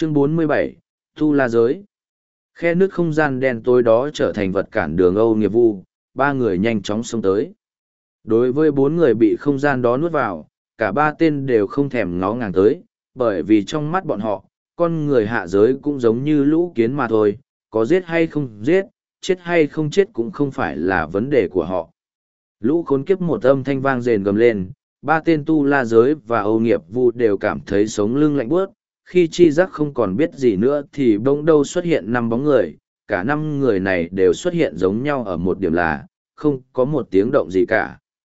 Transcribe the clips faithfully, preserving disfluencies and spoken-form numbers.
Chương bốn mươi bảy, Tu La Giới. Khe nước không gian đen tối đó trở thành vật cản đường Âu Nghiệp Vu, ba người nhanh chóng xông tới. Đối với bốn người bị không gian đó nuốt vào, cả ba tên đều không thèm ngó ngàng tới, bởi vì trong mắt bọn họ, con người hạ giới cũng giống như lũ kiến mà thôi, có giết hay không giết, chết hay không chết cũng không phải là vấn đề của họ. Lũ khốn kiếp một âm thanh vang rền gầm lên, ba tên Tu La Giới và Âu Nghiệp Vu đều cảm thấy sống lưng lạnh buốt. Khi chi giác không còn biết gì nữa thì bỗng đâu xuất hiện năm bóng người, cả năm người này đều xuất hiện giống nhau ở một điểm là, không có một tiếng động gì cả.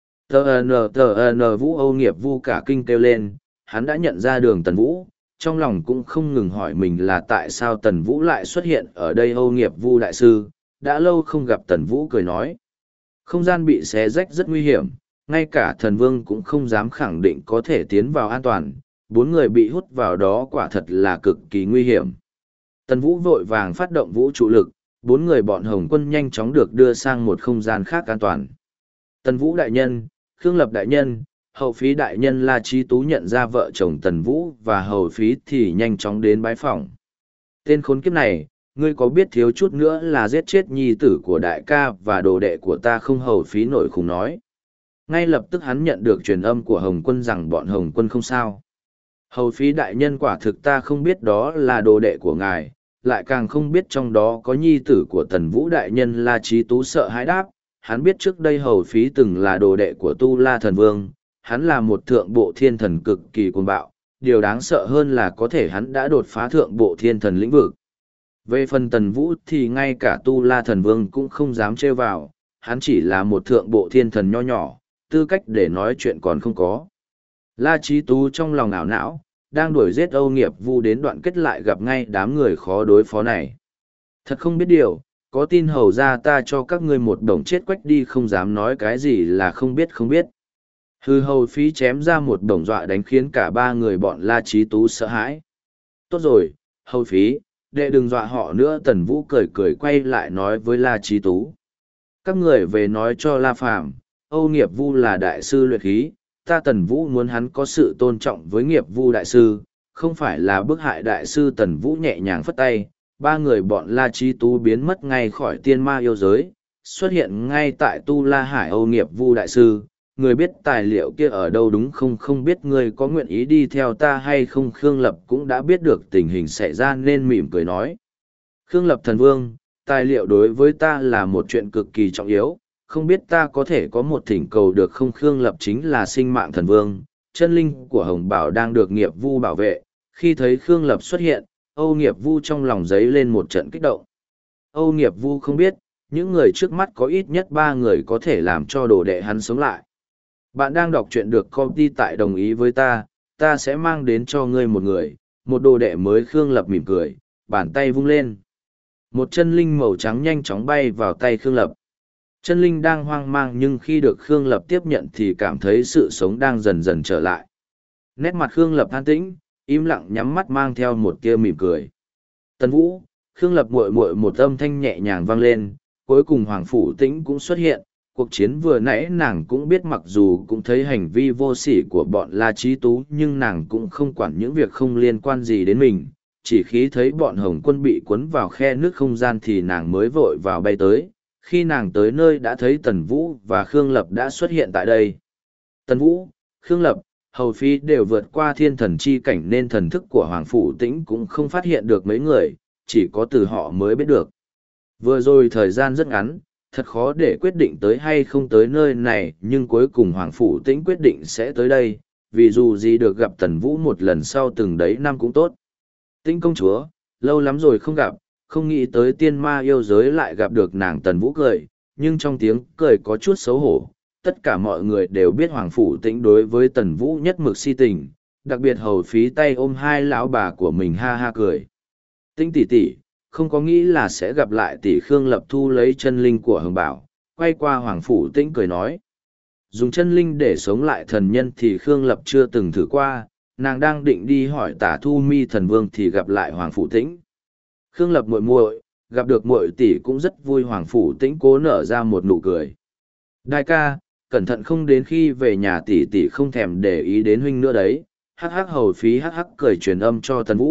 Tờ nờ tờ nờ Vũ Âu Nghiệp Vu cả kinh kêu lên, hắn đã nhận ra Đường Tần Vũ, trong lòng cũng không ngừng hỏi mình là tại sao Tần Vũ lại xuất hiện ở đây. Âu Nghiệp Vu đại sư, đã lâu không gặp. Tần Vũ cười nói, không gian bị xé rách rất nguy hiểm, ngay cả thần vương cũng không dám khẳng định có thể tiến vào an toàn. Bốn người bị hút vào đó quả thật là cực kỳ nguy hiểm. Tần Vũ vội vàng phát động vũ trụ lực, bốn người bọn Hồng Quân nhanh chóng được đưa sang một không gian khác an toàn. Tần Vũ đại nhân, Khương Lập đại nhân, Hầu Phí đại nhân La Chí Tú nhận ra vợ chồng Tần Vũ và Hầu Phí thì nhanh chóng đến bái phỏng. Tên khốn kiếp này, ngươi có biết thiếu chút nữa là giết chết nhi tử của đại ca và đồ đệ của ta không? Hầu Phí nổi khủng nói. Ngay lập tức hắn nhận được truyền âm của Hồng Quân rằng bọn Hồng Quân không sao. Hầu Phí đại nhân, quả thực ta không biết đó là đồ đệ của ngài, lại càng không biết trong đó có nhi tử của Tần Vũ đại nhân. La Chí Tú sợ hãi đáp, hắn biết trước đây Hầu Phí từng là đồ đệ của Tu La Thần Vương, hắn là một thượng bộ thiên thần cực kỳ cuồng bạo, điều đáng sợ hơn là có thể hắn đã đột phá thượng bộ thiên thần lĩnh vực. Về phần Tần Vũ thì ngay cả Tu La Thần Vương cũng không dám trêu vào, hắn chỉ là một thượng bộ thiên thần nho nhỏ, tư cách để nói chuyện còn không có. La Chí Tú trong lòng ảo não, đang đuổi giết Âu Nghiệp Vu đến đoạn kết lại gặp ngay đám người khó đối phó này. Thật không biết điều, có tin hầu ra ta cho các ngươi một đồng chết quách đi, không dám nói cái gì là không biết không biết. Hư Hầu Phí chém ra một đồng dọa đánh khiến cả ba người bọn La Chí Tú sợ hãi. Tốt rồi, Hầu Phí, đệ đừng dọa họ nữa. Tần Vũ cười cười quay lại nói với La Chí Tú. Các người về nói cho La Phàm, Âu Nghiệp Vu là đại sư luyện khí, ta Tần Vũ muốn hắn có sự tôn trọng với Nghiệp Vu đại sư, không phải là bức hại đại sư. Tần Vũ nhẹ nhàng phất tay, ba người bọn La Chí Tú biến mất ngay khỏi tiên ma yêu giới, xuất hiện ngay tại Tu La Hải. Âu Nghiệp Vu đại sư, người biết tài liệu kia ở đâu đúng không? Không biết người có nguyện ý đi theo ta hay không? Khương Lập cũng đã biết được tình hình xảy ra nên mỉm cười nói. Khương Lập thần vương, tài liệu đối với ta là một chuyện cực kỳ trọng yếu, không biết ta có thể có một thỉnh cầu được không? Khương Lập chính là sinh mạng thần vương, chân linh của Hồng Bảo đang được Nghiệp Vu bảo vệ. Khi thấy Khương Lập xuất hiện, Âu Nghiệp Vu trong lòng dấy lên một trận kích động. Âu Nghiệp Vu không biết, những người trước mắt có ít nhất ba người có thể làm cho đồ đệ hắn sống lại. Bạn đang đọc truyện được công ty tại đồng ý với ta, ta sẽ mang đến cho ngươi một người, một đồ đệ mới. Khương Lập mỉm cười, bàn tay vung lên. Một chân linh màu trắng nhanh chóng bay vào tay Khương Lập. Chân linh đang hoang mang nhưng khi được Khương Lập tiếp nhận thì cảm thấy sự sống đang dần dần trở lại. Nét mặt Khương Lập an tĩnh, im lặng nhắm mắt mang theo một tia mỉm cười. Tần Vũ, Khương Lập muội muội, một âm thanh nhẹ nhàng vang lên, cuối cùng Hoàng Phủ Tĩnh cũng xuất hiện. Cuộc chiến vừa nãy nàng cũng biết, mặc dù cũng thấy hành vi vô sỉ của bọn La Chí Tú nhưng nàng cũng không quản những việc không liên quan gì đến mình. Chỉ khi thấy bọn Hồng Quân bị cuốn vào khe nước không gian thì nàng mới vội vào bay tới. Khi nàng tới nơi đã thấy Tần Vũ và Khương Lập đã xuất hiện tại đây. Tần Vũ, Khương Lập, Hầu Phí đều vượt qua thiên thần chi cảnh nên thần thức của Hoàng Phủ Tĩnh cũng không phát hiện được mấy người, chỉ có từ họ mới biết được. Vừa rồi thời gian rất ngắn, thật khó để quyết định tới hay không tới nơi này, nhưng cuối cùng Hoàng Phủ Tĩnh quyết định sẽ tới đây, vì dù gì được gặp Tần Vũ một lần sau từng đấy năm cũng tốt. Tĩnh công chúa, lâu lắm rồi không gặp, không nghĩ tới tiên ma yêu giới lại gặp được nàng. Tần Vũ cười, nhưng trong tiếng cười có chút xấu hổ. Tất cả mọi người đều biết Hoàng Phủ Tĩnh đối với Tần Vũ nhất mực si tình, đặc biệt Hầu Phí tay ôm hai lão bà của mình ha ha cười. Tĩnh tỷ tỷ, không có nghĩ là sẽ gặp lại tỷ. Khương Lập thu lấy chân linh của Hồng Bảo, quay qua Hoàng Phủ Tĩnh cười nói. Dùng chân linh để sống lại thần nhân thì Khương Lập chưa từng thử qua, nàng đang định đi hỏi Tả Thu Mi thần vương thì gặp lại Hoàng Phủ Tĩnh. Khương Lập muội muội, gặp được muội tỷ cũng rất vui. Hoàng Phủ Tĩnh cố nở ra một nụ cười. Đại ca, cẩn thận không đến khi về nhà tỷ tỷ không thèm để ý đến huynh nữa đấy. Hắc hắc. Hầu Phí hắc hắc cười truyền âm cho Tần Vũ,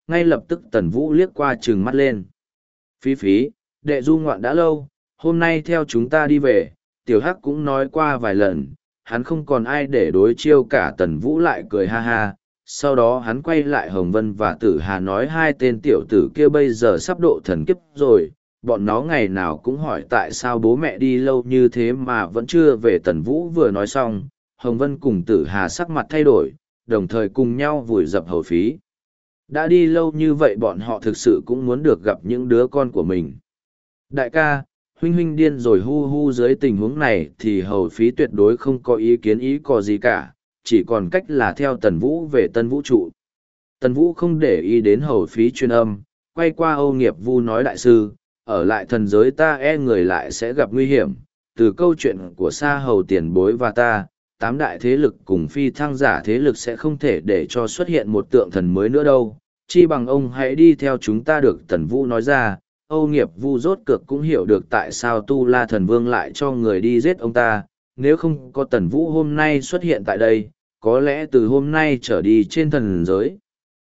ngay lập tức Tần Vũ liếc qua trừng mắt lên. Phí phí, đệ du ngoạn đã lâu, hôm nay theo chúng ta đi về, tiểu hắc cũng nói qua vài lần, hắn không còn ai để đối chiêu cả. Tần Vũ lại cười ha ha, sau đó hắn quay lại Hồng Vân và Tử Hà nói hai tên tiểu tử kia bây giờ sắp độ thần kiếp rồi, bọn nó ngày nào cũng hỏi tại sao bố mẹ đi lâu như thế mà vẫn chưa về. Tần Vũ vừa nói xong, Hồng Vân cùng Tử Hà sắc mặt thay đổi, đồng thời cùng nhau vùi dập hầu phí. Đã đi lâu như vậy bọn họ thực sự cũng muốn được gặp những đứa con của mình. Đại ca, huynh huynh điên rồi hu hu, dưới tình huống này thì hầu phí tuyệt đối không có ý kiến ý có gì cả, chỉ còn cách là theo Tần Vũ về Tân Vũ trụ. Tần Vũ không để ý đến hầu phí chuyên âm, quay qua Âu Nghiệp Vu nói đại sư, ở lại thần giới ta e người lại sẽ gặp nguy hiểm, từ câu chuyện của Sa Hầu tiền bối và ta, tám đại thế lực cùng phi thăng giả thế lực sẽ không thể để cho xuất hiện một tượng thần mới nữa đâu, chi bằng ông hãy đi theo chúng ta được. Tần Vũ nói ra. Âu Nghiệp Vu rốt cược cũng hiểu được tại sao Tu La Thần Vương lại cho người đi giết ông ta, nếu không có Tần Vũ hôm nay xuất hiện tại đây, có lẽ từ hôm nay trở đi trên thần giới,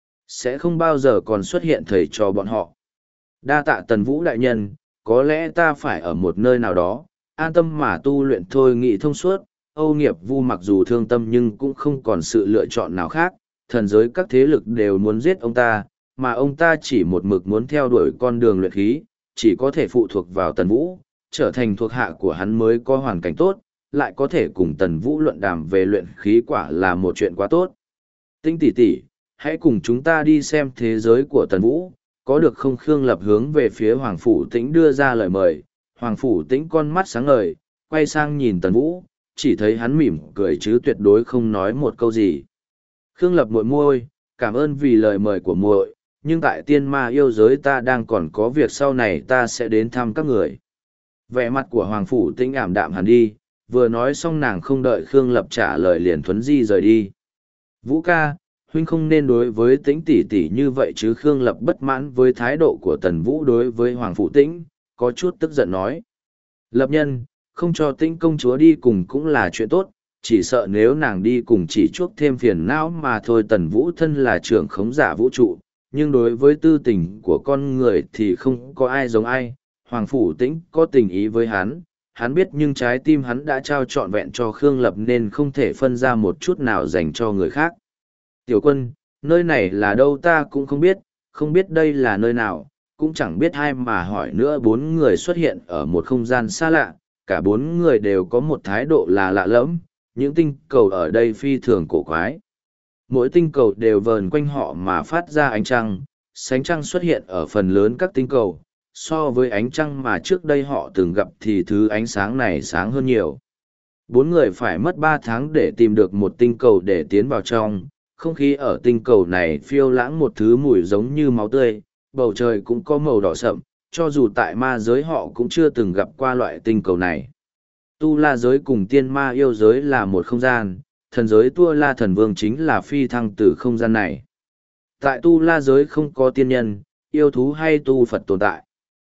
sẽ không bao giờ còn xuất hiện thầy cho bọn họ. Đa tạ Tần Vũ đại nhân, có lẽ ta phải ở một nơi nào đó, an tâm mà tu luyện thôi. Nghị thông suốt, Âu Nghiệp Vu mặc dù thương tâm nhưng cũng không còn sự lựa chọn nào khác, thần giới các thế lực đều muốn giết ông ta, mà ông ta chỉ một mực muốn theo đuổi con đường luyện khí, chỉ có thể phụ thuộc vào Tần Vũ, trở thành thuộc hạ của hắn mới có hoàn cảnh tốt, lại có thể cùng Tần Vũ luận đàm về luyện khí quả là một chuyện quá tốt. Tinh tỷ tỷ, hãy cùng chúng ta đi xem thế giới của Tần Vũ, có được không? Khương Lập hướng về phía Hoàng Phủ Tĩnh đưa ra lời mời. Hoàng Phủ Tĩnh con mắt sáng ngời, quay sang nhìn Tần Vũ, chỉ thấy hắn mỉm cười chứ tuyệt đối không nói một câu gì. Khương Lập muội muội, cảm ơn vì lời mời của muội, nhưng tại tiên ma yêu giới ta đang còn có việc, sau này ta sẽ đến thăm các người. Vẻ mặt của Hoàng Phủ Tĩnh ảm đạm hẳn đi, vừa nói xong nàng không đợi Khương Lập trả lời liền thuấn di rời đi. Vũ ca, huynh không nên đối với Tĩnh tỷ tỷ như vậy chứ. Khương Lập bất mãn với thái độ của Tần Vũ đối với Hoàng Phủ Tĩnh, có chút tức giận nói. Lập nhân, không cho Tĩnh công chúa đi cùng cũng là chuyện tốt, chỉ sợ nếu nàng đi cùng chỉ chuốc thêm phiền não mà thôi. Tần Vũ thân là trưởng khống giả vũ trụ, nhưng đối với tư tình của con người thì không có ai giống ai. Hoàng Phủ Tĩnh có tình ý với hắn, hắn biết, nhưng trái tim hắn đã trao trọn vẹn cho Khương Lập nên không thể phân ra một chút nào dành cho người khác. Tiểu quân, nơi này là đâu ta cũng không biết, không biết đây là nơi nào, cũng chẳng biết ai mà hỏi nữa. Bốn người xuất hiện ở một không gian xa lạ, cả bốn người đều có một thái độ là lạ lẫm, những tinh cầu ở đây phi thường cổ quái. Mỗi tinh cầu đều vờn quanh họ mà phát ra ánh trăng, sánh trăng xuất hiện ở phần lớn các tinh cầu, so với ánh trăng mà trước đây họ từng gặp thì thứ ánh sáng này sáng hơn nhiều. Bốn người phải mất ba tháng để tìm được một tinh cầu để tiến vào trong, không khí ở tinh cầu này phiêu lãng một thứ mùi giống như máu tươi, bầu trời cũng có màu đỏ sậm, cho dù tại ma giới họ cũng chưa từng gặp qua loại tinh cầu này. Tu La giới cùng tiên ma yêu giới là một không gian, thần giới Tu La thần vương chính là phi thăng từ không gian này. Tại Tu La giới không có tiên nhân, yêu thú hay tu Phật tồn tại.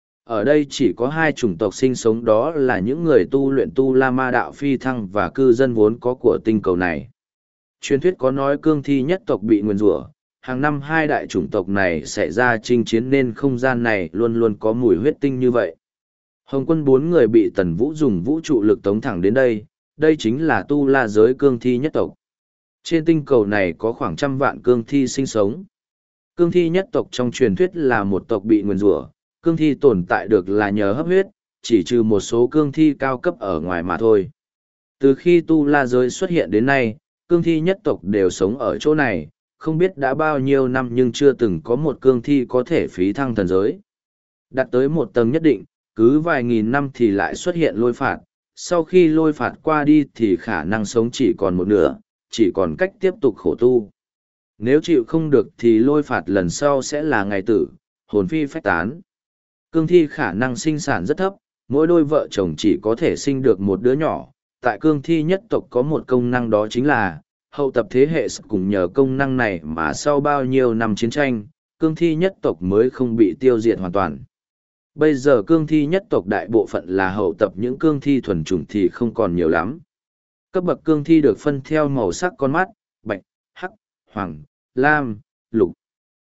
Ở đây chỉ có hai chủng tộc sinh sống, đó là những người tu luyện Tu La ma đạo phi thăng và cư dân vốn có của tinh cầu này. Truyền thuyết có nói cương thi nhất tộc bị nguyền rủa, hàng năm hai đại chủng tộc này xảy ra chinh chiến nên không gian này luôn luôn có mùi huyết tinh như vậy. Hồng quân bốn người bị Tần Vũ dùng vũ trụ lực tống thẳng đến đây, đây chính là Tu La giới cương thi nhất tộc. Trên tinh cầu này có khoảng trăm vạn cương thi sinh sống. Cương thi nhất tộc trong truyền thuyết là một tộc bị nguyền rủa, cương thi tồn tại được là nhờ hấp huyết, chỉ trừ một số cương thi cao cấp ở ngoài mà thôi. Từ khi Tu La giới xuất hiện đến nay, cương thi nhất tộc đều sống ở chỗ này, không biết đã bao nhiêu năm nhưng chưa từng có một cương thi có thể phí thăng thần giới. Đạt tới một tầng nhất định, cứ vài nghìn năm thì lại xuất hiện lôi phạt, sau khi lôi phạt qua đi thì khả năng sống chỉ còn một nửa, chỉ còn cách tiếp tục khổ tu. Nếu chịu không được thì lôi phạt lần sau sẽ là ngày tử, hồn phi phách tán. Cương thi khả năng sinh sản rất thấp, mỗi đôi vợ chồng chỉ có thể sinh được một đứa nhỏ. Tại cương thi nhất tộc có một công năng, đó chính là hậu tập thế hệ cùng nhờ công năng này mà sau bao nhiêu năm chiến tranh, cương thi nhất tộc mới không bị tiêu diệt hoàn toàn. Bây giờ cương thi nhất tộc đại bộ phận là hậu tập, những cương thi thuần chủng thì không còn nhiều lắm. Cấp bậc cương thi được phân theo màu sắc con mắt, bạch, hắc, hoàng, lam, lục.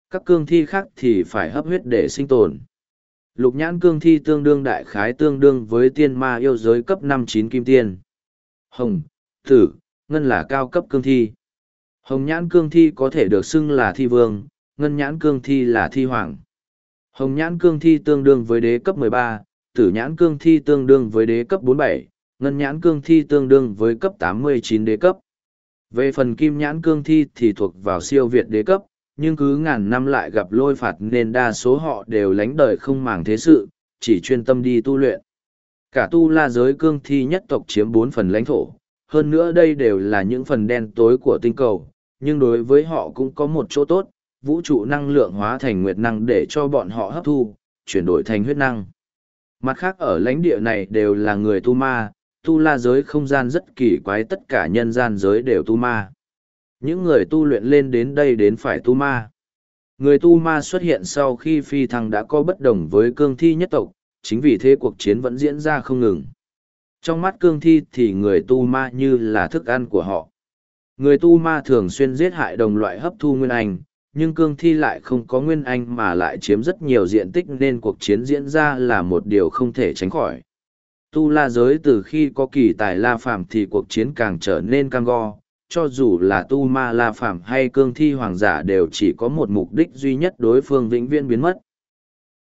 Các cương thi khác thì phải hấp huyết để sinh tồn. Lục nhãn cương thi tương đương đại khái tương đương với tiên ma yêu giới cấp năm chín kim tiên. Hồng, tử, ngân là cao cấp cương thi. Hồng nhãn cương thi có thể được xưng là thi vương, ngân nhãn cương thi là thi hoàng. Hồng nhãn cương thi tương đương với đế cấp mười ba, tử nhãn cương thi tương đương với đế cấp bốn mươi bảy, ngân nhãn cương thi tương đương với cấp tám mươi chín đế cấp. Về phần kim nhãn cương thi thì thuộc vào siêu việt đế cấp, nhưng cứ ngàn năm lại gặp lôi phạt nên đa số họ đều lánh đời không màng thế sự, chỉ chuyên tâm đi tu luyện. Cả tu la giới cương thi nhất tộc chiếm bốn phần lãnh thổ, hơn nữa đây đều là những phần đen tối của tinh cầu, nhưng đối với họ cũng có một chỗ tốt, vũ trụ năng lượng hóa thành nguyệt năng để cho bọn họ hấp thu, chuyển đổi thành huyết năng. Mặt khác ở lãnh địa này đều là người tu ma, tu la giới không gian rất kỳ quái, tất cả nhân gian giới đều tu ma. Những người tu luyện lên đến đây đến phải tu ma. Người tu ma xuất hiện sau khi phi thăng đã có bất đồng với cương thi nhất tộc, chính vì thế cuộc chiến vẫn diễn ra không ngừng. Trong mắt cương thi thì người tu ma như là thức ăn của họ. Người tu ma thường xuyên giết hại đồng loại hấp thu nguyên anh, nhưng cương thi lại không có nguyên anh mà lại chiếm rất nhiều diện tích nên cuộc chiến diễn ra là một điều không thể tránh khỏi. Tu la giới từ khi có kỳ tài La Phàm thì cuộc chiến càng trở nên cam go, cho dù là tu ma La Phàm hay cương thi hoàng giả đều chỉ có một mục đích duy nhất, đối phương vĩnh viễn biến mất.